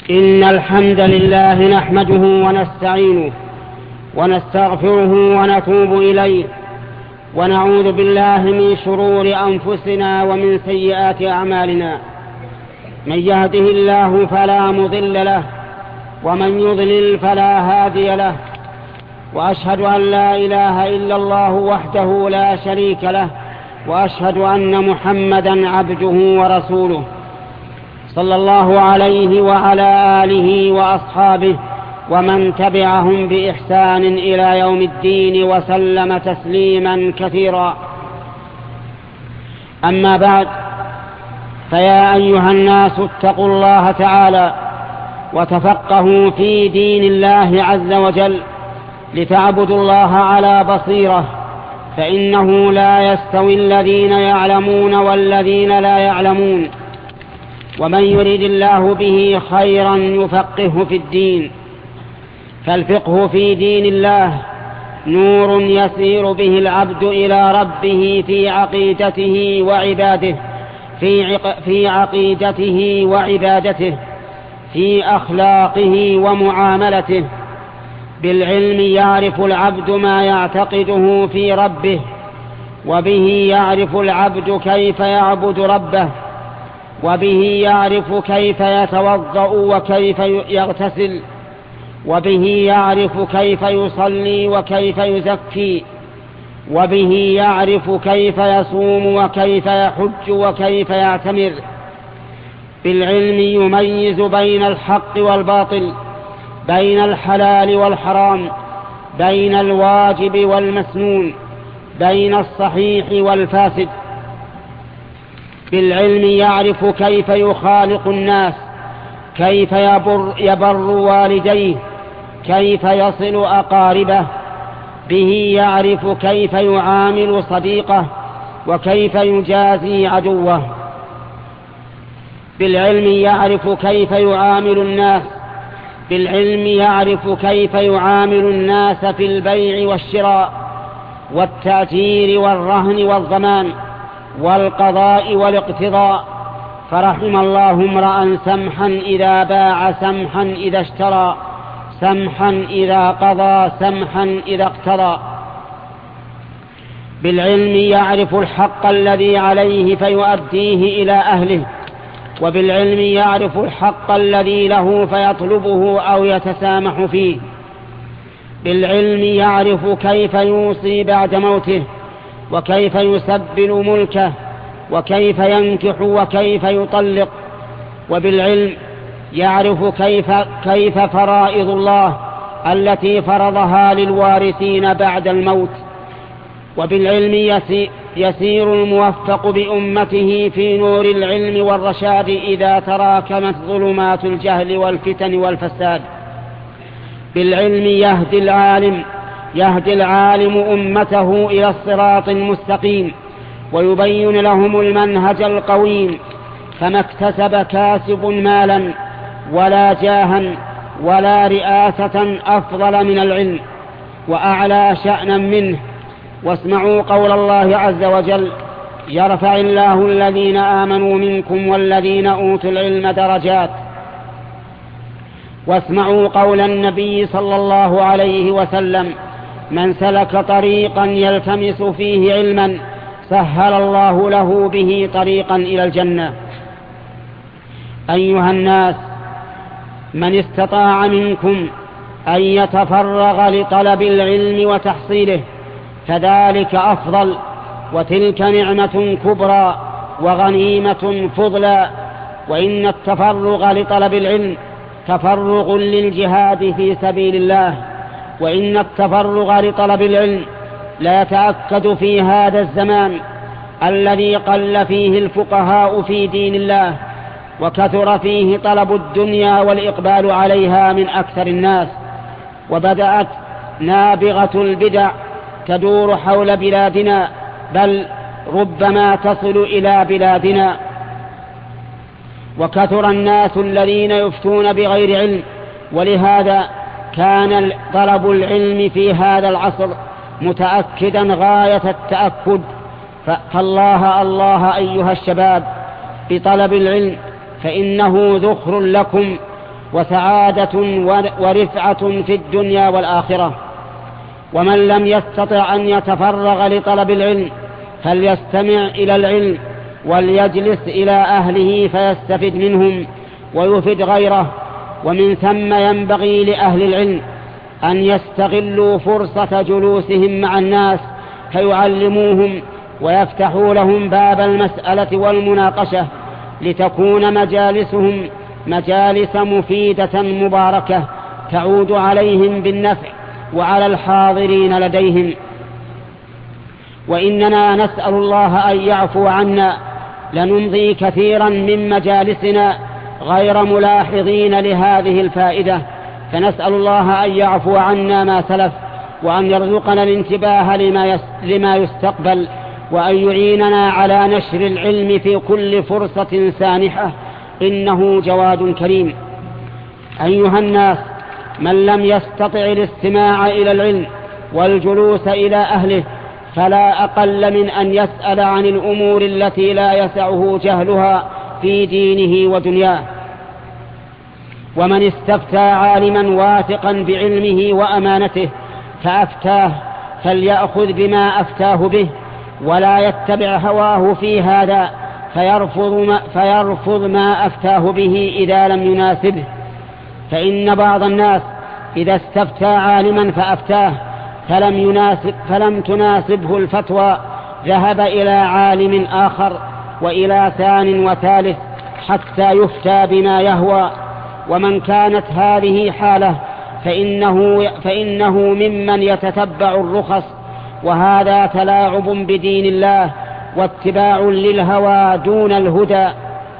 إن الحمد لله نحمده ونستعينه ونستغفره ونتوب إليه ونعوذ بالله من شرور أنفسنا ومن سيئات أعمالنا. من يهده الله فلا مضل له ومن يضلل فلا هادي له، وأشهد أن لا إله إلا الله وحده لا شريك له، وأشهد أن محمدا عبده ورسوله صلى الله عليه وعلى آله وأصحابه ومن تبعهم بإحسان إلى يوم الدين وسلم تسليما كثيرا. أما بعد، فيا أيها الناس اتقوا الله تعالى وتفقهوا في دين الله عز وجل لتعبدوا الله على بصيرة، فإنه لا يستوي الذين يعلمون والذين لا يعلمون، ومن يريد الله به خيرا يفقهه في الدين. فالفقه في دين الله نور يسير به العبد إلى ربه في عقيدته وعباده، في عقيدته وعبادته، في أخلاقه ومعاملته. بالعلم يعرف العبد ما يعتقده في ربه، وبه يعرف العبد كيف يعبد ربه، وبه يعرف كيف يتوضأ وكيف يغتسل، وبه يعرف كيف يصلي وكيف يزكي، وبه يعرف كيف يصوم وكيف يحج وكيف يعتمر. بالعلم يميز بين الحق والباطل، بين الحلال والحرام، بين الواجب والمسنون، بين الصحيح والفاسد. بالعلم يعرف كيف يخالق الناس، كيف يبر والديه، كيف يصل أقاربه. به يعرف كيف يعامل صديقه وكيف يجازي عدوه. بالعلم يعرف كيف يعامل الناس، بالعلم يعرف كيف يعامل الناس في البيع والشراء والتأجير والرهن والضمان والقضاء والاقتضاء. فرحم الله امرأ سمحا إذا باع، سمحا إذا اشترى، سمحا إذا قضى، سمحا إذا اقتضى. بالعلم يعرف الحق الذي عليه فيؤديه إلى أهله، وبالعلم يعرف الحق الذي له فيطلبه أو يتسامح فيه. بالعلم يعرف كيف يوصي بعد موته، وكيف يسبل ملكه، وكيف ينكح وكيف يطلق. وبالعلم يعرف كيف فرائض الله التي فرضها للوارثين بعد الموت. وبالعلم يسير الموفق بأمته في نور العلم والرشاد إذا تراكمت ظلمات الجهل والفتن والفساد. بالعلم يهدي العالم أمته إلى الصراط المستقيم ويبين لهم المنهج القويم. فما اكتسب كاسب مالا ولا جاها ولا رئاسة أفضل من العلم وأعلى شأنا منه. واسمعوا قول الله عز وجل: يرفع الله الذين آمنوا منكم والذين أوتوا العلم درجات. واسمعوا قول النبي صلى الله عليه وسلم: من سلك طريقا يلتمس فيه علما سهل الله له به طريقا إلى الجنة. أيها الناس، من استطاع منكم أن يتفرغ لطلب العلم وتحصيله فذلك أفضل، وتلك نعمة كبرى وغنيمة فضلى. وإن التفرغ لطلب العلم تفرغ للجهاد في سبيل الله، وإن التفرغ لطلب العلم لا يتأكد في هذا الزمان الذي قل فيه الفقهاء في دين الله، وكثر فيه طلب الدنيا والإقبال عليها من أكثر الناس. وبدأت نابغة البدع تدور حول بلادنا، بل ربما تصل إلى بلادنا. وكثر الناس الذين يفتون بغير علم، ولهذا كان طلب العلم في هذا العصر متأكدا غاية التأكد. فالله أيها الشباب بطلب العلم، فإنه ذخر لكم وسعادة ورفعة في الدنيا والآخرة. ومن لم يستطع أن يتفرغ لطلب العلم فليستمع إلى العلم وليجلس إلى أهله فيستفد منهم ويفيد غيره. ومن ثم ينبغي لأهل العلم أن يستغلوا فرصة جلوسهم مع الناس فيعلموهم ويفتحوا لهم باب المسألة والمناقشة، لتكون مجالسهم مجالس مفيدة مباركة تعود عليهم بالنفع وعلى الحاضرين لديهم. وإننا نسأل الله أن يعفو عنا، لنمضي كثيرا من مجالسنا غير ملاحظين لهذه الفائدة، فنسأل الله أن يعفو عنا ما سلف، وأن يرزقنا الانتباه لما يستقبل، وأن يعيننا على نشر العلم في كل فرصة سانحة، إنه جواد كريم. أيها الناس، من لم يستطع الاستماع إلى العلم والجلوس إلى أهله فلا أقل من أن يسأل عن الأمور التي لا يسعه جهلها في دينه ودنياه. ومن استفتى عالما واثقا بعلمه وأمانته فأفتاه فليأخذ بما أفتاه به، ولا يتبع هواه في هذا فيرفض ما أفتاه به إذا لم يناسبه. فإن بعض الناس إذا استفتى عالما فأفتاه فلم تناسبه الفتوى ذهب إلى عالم آخر وإلى ثان وثالث حتى يفتى بما يهوى. ومن كانت هذه حاله فإنه ممن يتتبع الرخص، وهذا تلاعب بدين الله واتباع للهوى دون الهدى.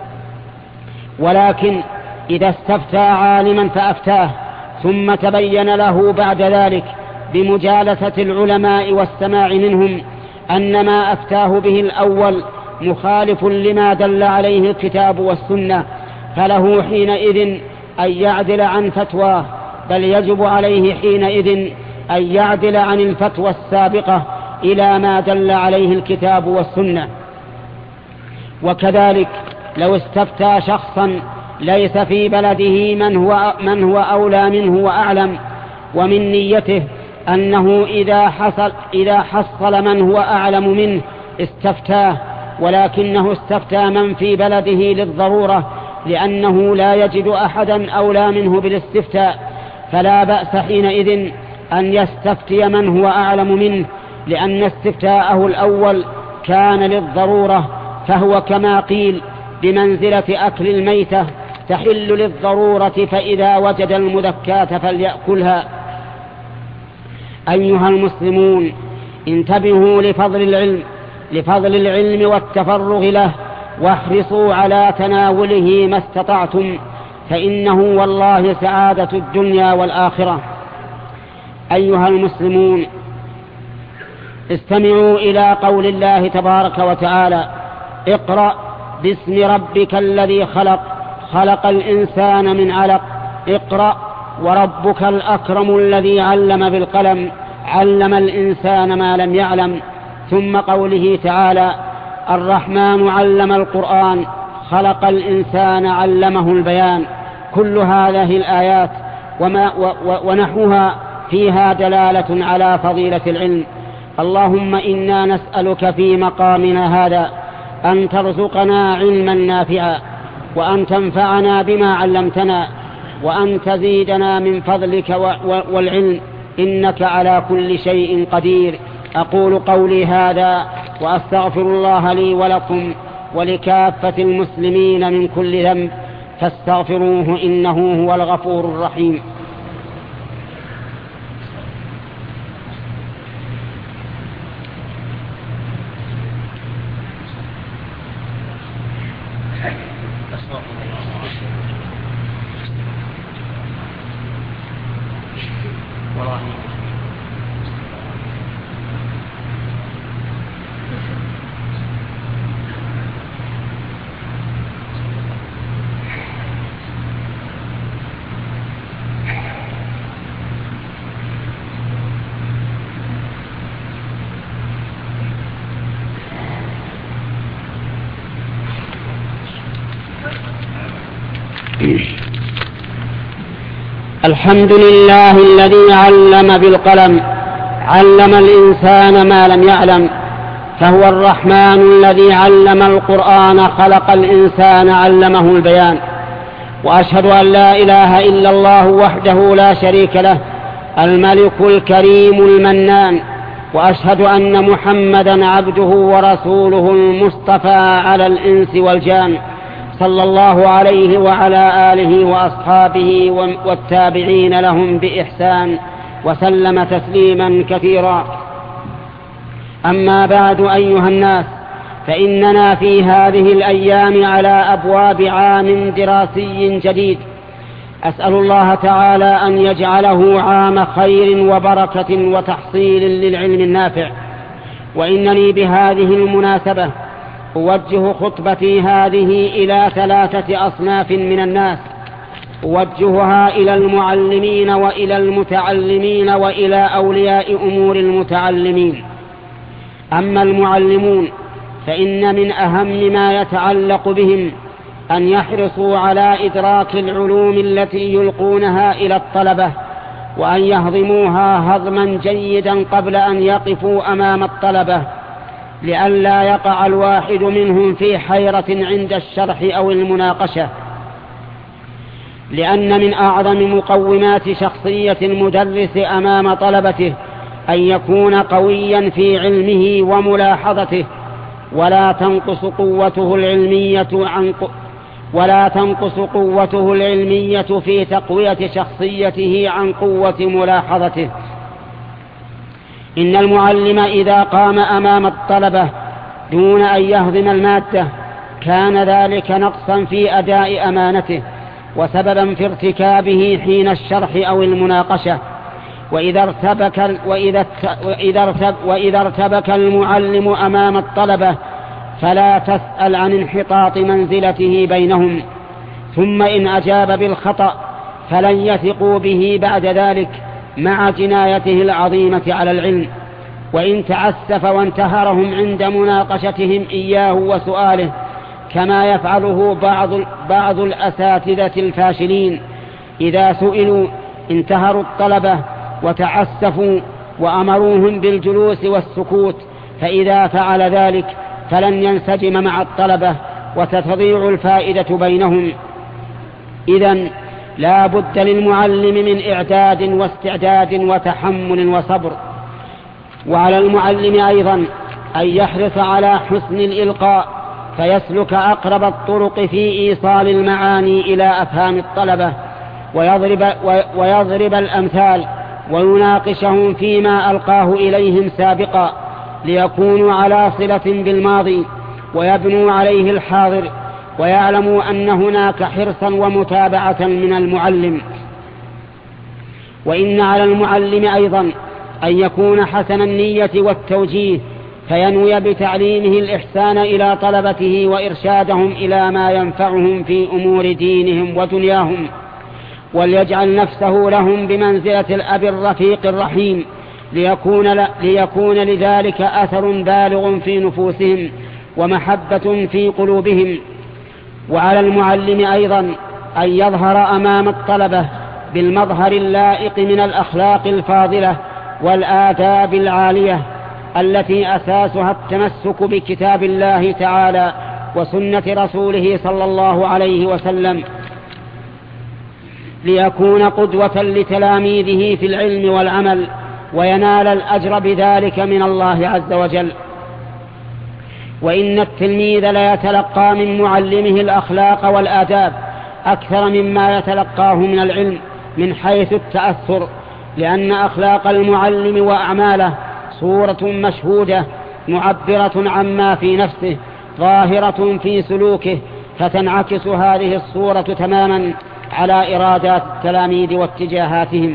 ولكن إذا استفتى عالما فأفتاه ثم تبين له بعد ذلك بمجالسة العلماء والسماع منهم أن ما أفتاه به الأول مخالف لما دل عليه الكتاب والسنة، فله حينئذ أن يعدل عن فتواه، بل يجب عليه حينئذ أن يعدل عن الفتوى السابقة إلى ما دل عليه الكتاب والسنة. وكذلك لو استفتى شخصا ليس في بلده من هو أولى منه وأعلم، ومن نيته أنه إذا حصل من هو أعلم منه استفتاه، ولكنه استفتى من في بلده للضرورة لأنه لا يجد أحدا أولى منه بالاستفتاء، فلا بأس حينئذ أن يستفتي من هو أعلم منه، لأن استفتاءه الأول كان للضرورة، فهو كما قيل بمنزلة أكل الميتة تحل للضرورة، فإذا وجد المذكاة فليأكلها. أيها المسلمون، انتبهوا لفضل العلم والتفرغ له، واحرصوا على تناوله ما استطعتم، فإنه والله سعادة الدنيا والآخرة. أيها المسلمون، استمعوا إلى قول الله تبارك وتعالى: اقرأ باسم ربك الذي خلق الإنسان من علق، اقرأ وربك الأكرم الذي علم بالقلم علم الإنسان ما لم يعلم. ثم قوله تعالى: الرحمن علم القرآن خلق الإنسان علمه البيان. كل هذه الآيات ونحوها فيها دلالة على فضيلة العلم. اللهم إنا نسألك في مقامنا هذا أن ترزقنا علما نافعا، وأن تنفعنا بما علمتنا، وأن تزيدنا من فضلك والعلم، إنك على كل شيء قدير. أقول قولي هذا وأستغفر الله لي ولكم ولكافة المسلمين من كل ذنب، فاستغفروه إنه هو الغفور الرحيم. الحمد لله الذي علم بالقلم، علم الإنسان ما لم يعلم، فهو الرحمن الذي علم القرآن، خلق الإنسان علمه البيان. وأشهد أن لا إله إلا الله وحده لا شريك له، الملك الكريم المنان. وأشهد أن محمدا عبده ورسوله المصطفى على الإنس والجان، صلى الله عليه وعلى آله وأصحابه والتابعين لهم بإحسان، وسلم تسليما كثيرا. أما بعد، أيها الناس، فإننا في هذه الأيام على أبواب عام دراسي جديد، أسأل الله تعالى أن يجعله عام خير وبركة وتحصيل للعلم النافع. وإنني بهذه المناسبة أوجه خطبتي هذه إلى 3 أصناف من الناس، أوجهها إلى المعلمين وإلى المتعلمين وإلى أولياء أمور المتعلمين. أما المعلمون فإن من أهم ما يتعلق بهم أن يحرصوا على إدراك العلوم التي يلقونها إلى الطلبة، وأن يهضموها هضما جيدا قبل أن يقفوا أمام الطلبة، لئلا يقع الواحد منهم في حيرة عند الشرح أو المناقشة. لأن من أعظم مقومات شخصية المدرس أمام طلبته أن يكون قويا في علمه وملاحظته، ولا تنقص قوته العلمية في تقوية شخصيته عن قوة ملاحظته. إن المعلم إذا قام أمام الطلبة دون أن يهضم المادة كان ذلك نقصا في أداء أمانته، وسببا في ارتكابه حين الشرح أو المناقشة. وإذا ارتبك المعلم أمام الطلبة فلا تسأل عن انحطاط منزلته بينهم، ثم إن أجاب بالخطأ فلن يثقوا به بعد ذلك مع جنايته العظيمة على العلم. وإن تعسف وانتهرهم عند مناقشتهم إياه وسؤاله، كما يفعله بعض الأساتذة الفاشلين، إذا سئلوا انتهروا الطلبة وتعسفوا وأمروهم بالجلوس والسكوت، فإذا فعل ذلك فلن ينسجم مع الطلبة وستضيع الفائدة بينهم. إذن لا بد للمعلم من إعداد واستعداد وتحمل وصبر. وعلى المعلم أيضا أن يحرص على حسن الإلقاء، فيسلك أقرب الطرق في إيصال المعاني إلى أفهام الطلبة، ويضرب الأمثال ويناقشهم فيما ألقاه إليهم سابقا، ليكونوا على صلة بالماضي ويبنوا عليه الحاضر، ويعلموا أن هناك حرصا ومتابعة من المعلم. وإن على المعلم أيضا أن يكون حسن النية والتوجيه، فينوي بتعليمه الإحسان إلى طلبته وإرشادهم إلى ما ينفعهم في أمور دينهم ودنياهم، وليجعل نفسه لهم بمنزلة الأب الرفيق الرحيم، ليكون لذلك أثر بالغ في نفوسهم ومحبة في قلوبهم. وعلى المعلم أيضا أن يظهر أمام الطلبة بالمظهر اللائق من الأخلاق الفاضلة والآداب العالية، التي أساسها التمسك بكتاب الله تعالى وسنة رسوله صلى الله عليه وسلم، ليكون قدوة لتلاميذه في العلم والعمل، وينال الأجر بذلك من الله عز وجل. وإن التلميذ ليتلقى من معلمه الأخلاق والآداب أكثر مما يتلقاه من العلم من حيث التأثر، لأن أخلاق المعلم وأعماله صورة مشهودة معبرة عما في نفسه، ظاهرة في سلوكه، فتنعكس هذه الصورة تماما على إرادات التلاميذ واتجاهاتهم.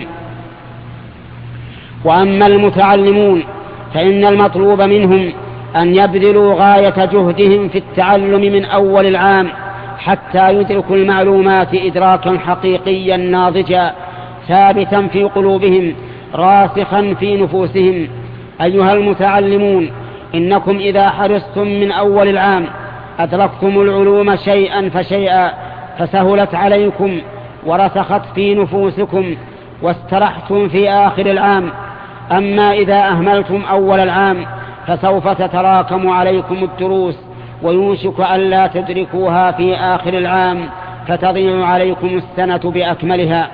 وأما المتعلمون فإن المطلوب منهم أن يبذلوا غاية جهدهم في التعلم من أول العام حتى يدركوا المعلومات إدراكا حقيقيا ناضجا ثابتا في قلوبهم راسخا في نفوسهم. أيها المتعلمون، إنكم إذا حرصتم من أول العام أدركتم العلوم شيئا فشيئا، فسهلت عليكم ورسخت في نفوسكم واسترحتم في آخر العام. أما إذا أهملتم أول العام فسوف تتراكم عليكم الدروس ويوشك ألا تدركوها في آخر العام فتضيع عليكم السنة بأكملها.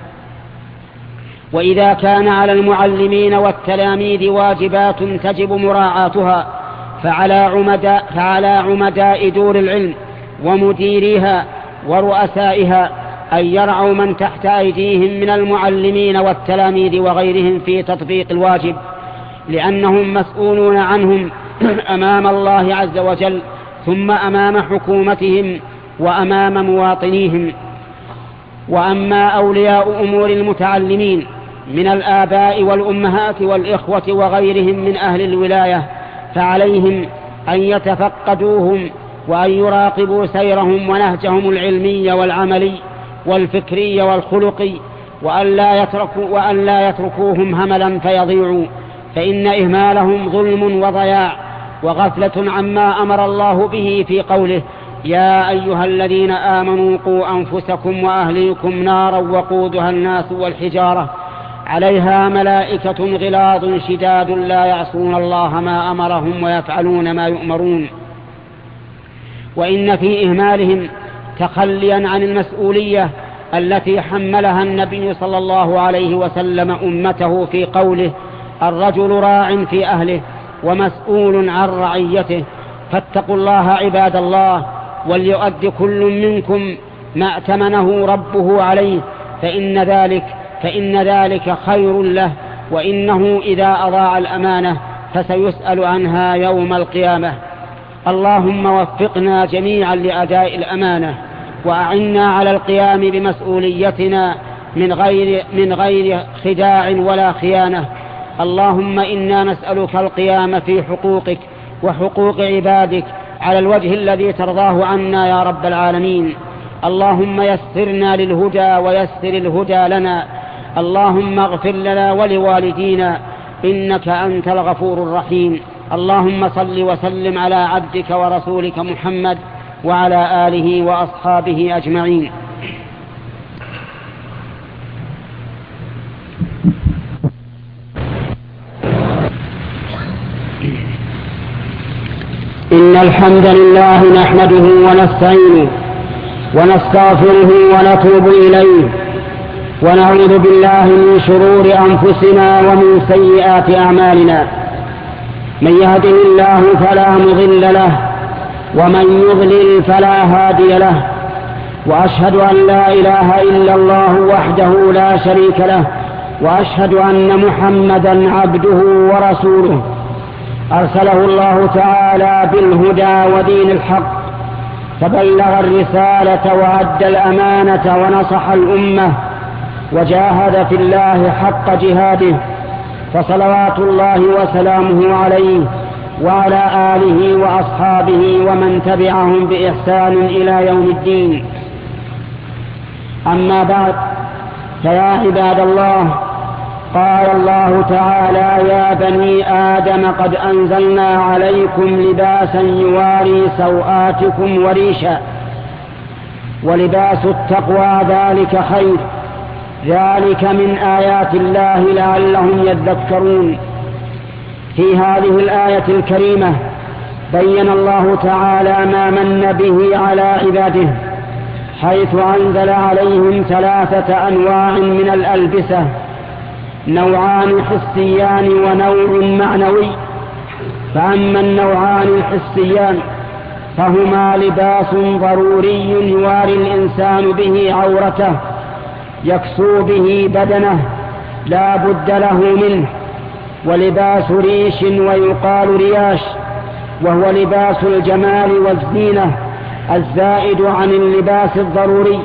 وإذا كان على المعلمين والتلاميذ واجبات تجب مراعاتها فعلى عمداء دور العلم ومديريها ورؤسائها أن يرعوا من تحت أيديهم من المعلمين والتلاميذ وغيرهم في تطبيق الواجب، لأنهم مسؤولون عنهم أمام الله عز وجل، ثم أمام حكومتهم وأمام مواطنيهم. وأما أولياء أمور المتعلمين من الآباء والأمهات والإخوة وغيرهم من أهل الولاية فعليهم أن يتفقدوهم وأن يراقبوا سيرهم ونهجهم العلمي والعملي والفكري والخلقي، وأن لا يتركوهم هملا فيضيعوا، فإن إهمالهم ظلم وضياع وغفلة عما أمر الله به في قوله: يا أيها الذين آمنوا قوا أنفسكم وأهليكم نارا وقودها الناس والحجارة عليها ملائكة غلاظ شداد لا يعصون الله ما أمرهم ويفعلون ما يؤمرون. وإن في إهمالهم تخليا عن المسؤولية التي حملها النبي صلى الله عليه وسلم أمته في قوله: الرجل راع في أهله ومسؤول عن رعيته. فاتقوا الله عباد الله، وليؤد كل منكم ما ائتمنه ربه عليه، فإن ذلك خير له، وإنه إذا أضاع الأمانة فسيسأل عنها يوم القيامة. اللهم وفقنا جميعا لأداء الأمانة، وأعنا على القيام بمسؤوليتنا من غير خداع ولا خيانة. اللهم إنا نسألك القيام في حقوقك وحقوق عبادك على الوجه الذي ترضاه عنا يا رب العالمين. اللهم يسرنا للهدى ويسر الهدى لنا. اللهم اغفر لنا ولوالدينا إنك أنت الغفور الرحيم. اللهم صل وسلم على عبدك ورسولك محمد وعلى آله وأصحابه أجمعين. إن الحمد لله نحمده ونستعينه ونستغفره ونتوب إليه، ونعوذ بالله من شرور أنفسنا ومن سيئات أعمالنا. من يهده الله فلا مضل له، ومن يضلل فلا هادي له، وأشهد أن لا إله إلا الله وحده لا شريك له، وأشهد أن محمدا عبده ورسوله أرسله الله تعالى بالهدى ودين الحق، فبلغ الرسالة وأدى الأمانة ونصح الأمة وجاهد في الله حق جهاده، فصلوات الله وسلامه عليه وعلى آله وأصحابه ومن تبعهم بإحسان إلى يوم الدين. أما بعد، فيا عباد الله، قال الله تعالى: يا بني آدم قد أنزلنا عليكم لباسا يواري سوآتكم وريشا، ولباس التقوى ذلك خير، ذلك من آيات الله لعلهم يذكرون. في هذه الآية الكريمة بين الله تعالى ما من به على عباده، حيث أنزل عليهم 3 أنواع من الألبسة: نوعان حسيان ونوع معنوي. فأما النوعان الحسيان فهما لباس ضروري يواري الإنسان به عورته، يكسو به بدنه لا بد له منه، ولباس ريش ويقال رياش، وهو لباس الجمال والزينة الزائد عن اللباس الضروري.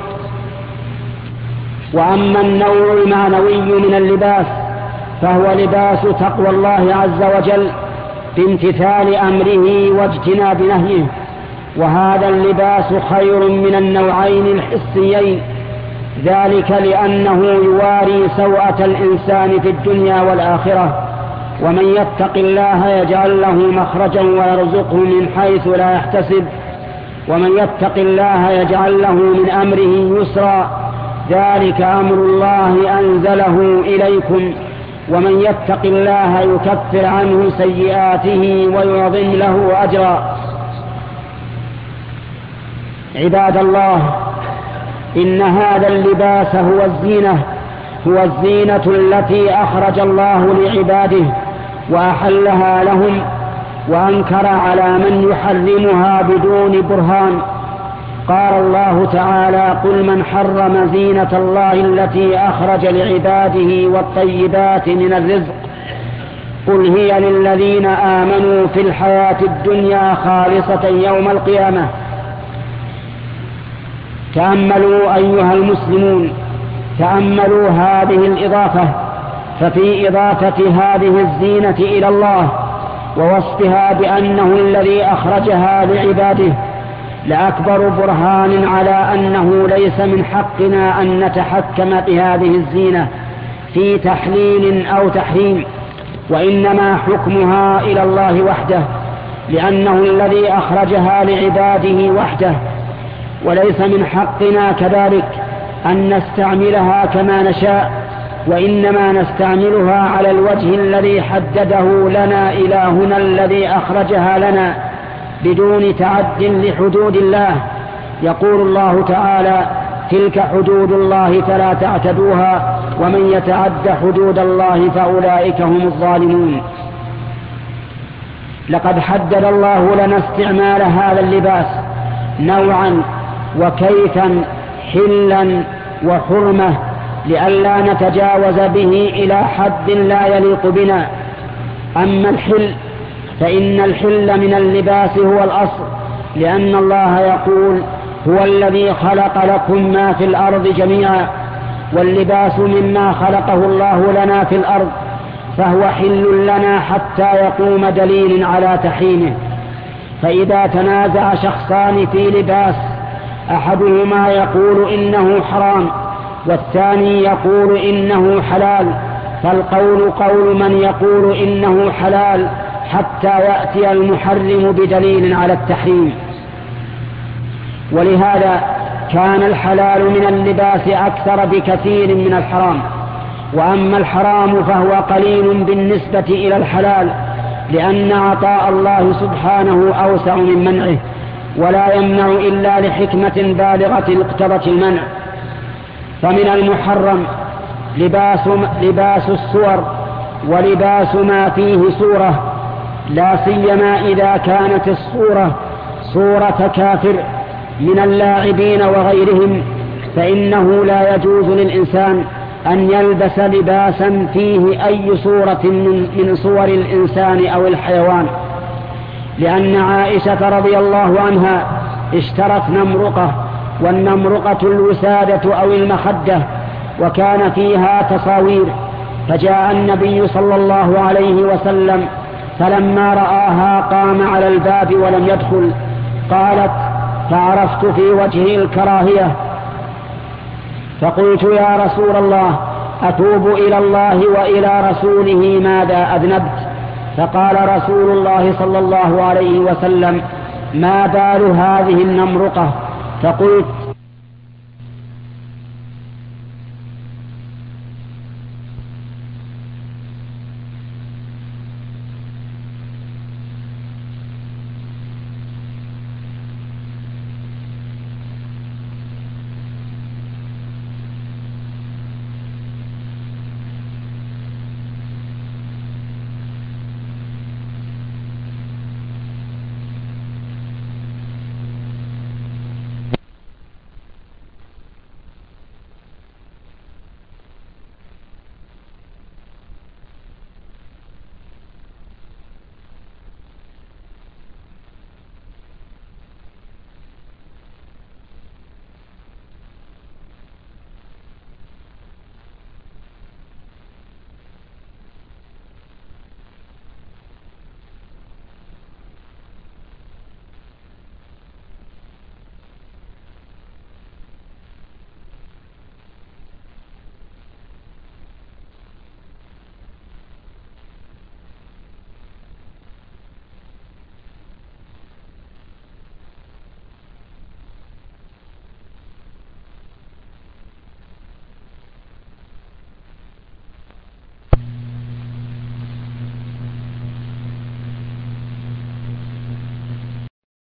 وأما النوع المعنوي من اللباس فهو لباس تقوى الله عز وجل بامتثال أمره واجتناب نهيه، وهذا اللباس خير من النوعين الحسيين، ذلك لأنه يواري سوءة الإنسان في الدنيا والآخرة. ومن يتق الله يجعل له مخرجا ويرزقه من حيث لا يحتسب، ومن يتق الله يجعل له من أمره يسرا، ذلك أمر الله أنزله إليكم ومن يتق الله يكفر عنه سيئاته ويعظم له أجرا. عباد الله، إن هذا اللباس هو الزينة التي أخرج الله لعباده وأحلها لهم، وأنكر على من يحرمها بدون برهان. قال الله تعالى: قل من حرم زينة الله التي أخرج لعباده والطيبات من الرزق قل هي للذين آمنوا في الحياة الدنيا خالصة يوم القيامة. تأملوا أيها المسلمون، تأملوا هذه الإضافة، ففي إضافة هذه الزينة إلى الله ووصفها بأنه الذي أخرجها لعباده لأكبر برهان على أنه ليس من حقنا أن نتحكم بهذه الزينة في تحليل أو تحريم، وإنما حكمها إلى الله وحده، لأنه الذي أخرجها لعباده وحده، وليس من حقنا كذلك أن نستعملها كما نشاء، وإنما نستعملها على الوجه الذي حدده لنا إلهنا الذي أخرجها لنا بدون تعد لحدود الله. يقول الله تعالى: تلك حدود الله فلا تعتدوها ومن يتعد حدود الله فأولئك هم الظالمون. لقد حدد الله لنا استعمال هذا اللباس نوعا وكيفا، حلا وحرمة، لئلا نتجاوز به إلى حد لا يليق بنا. أما الحل فإن الحل من اللباس هو الأصل، لأن الله يقول: هو الذي خلق لكم ما في الأرض جميعا، واللباس مما خلقه الله لنا في الأرض، فهو حل لنا حتى يقوم دليل على تحريمه. فإذا تنازع شخصان في لباس أحدهما يقول إنه حرام والثاني يقول إنه حلال، فالقول قول من يقول إنه حلال حتى يأتي المحرم بدليل على التحريم. ولهذا كان الحلال من اللباس أكثر بكثير من الحرام، وأما الحرام فهو قليل بالنسبة إلى الحلال، لأن عطاء الله سبحانه أوسع من منعه، ولا يمنع إلا لحكمة بالغة اقتضت المنع. فمن المحرم لباس الصور ولباس ما فيه صورة، لا سيما إذا كانت الصورة صورة كافر من اللاعبين وغيرهم، فإنه لا يجوز للإنسان أن يلبس لباسا فيه أي صورة من صور الإنسان أو الحيوان، لأن عائشة رضي الله عنها اشترت نمرقة، والنمرقة الوسادة أو المخدة، وكان فيها تصاوير، فجاء النبي صلى الله عليه وسلم فلما رآها قام على الباب ولم يدخل. قالت: فعرفت في وجهه الكراهية، فقلت: يا رسول الله، أتوب إلى الله وإلى رسوله ماذا أذنبت؟ فقال رسول الله صلى الله عليه وسلم: ما بال هذه النمرقة؟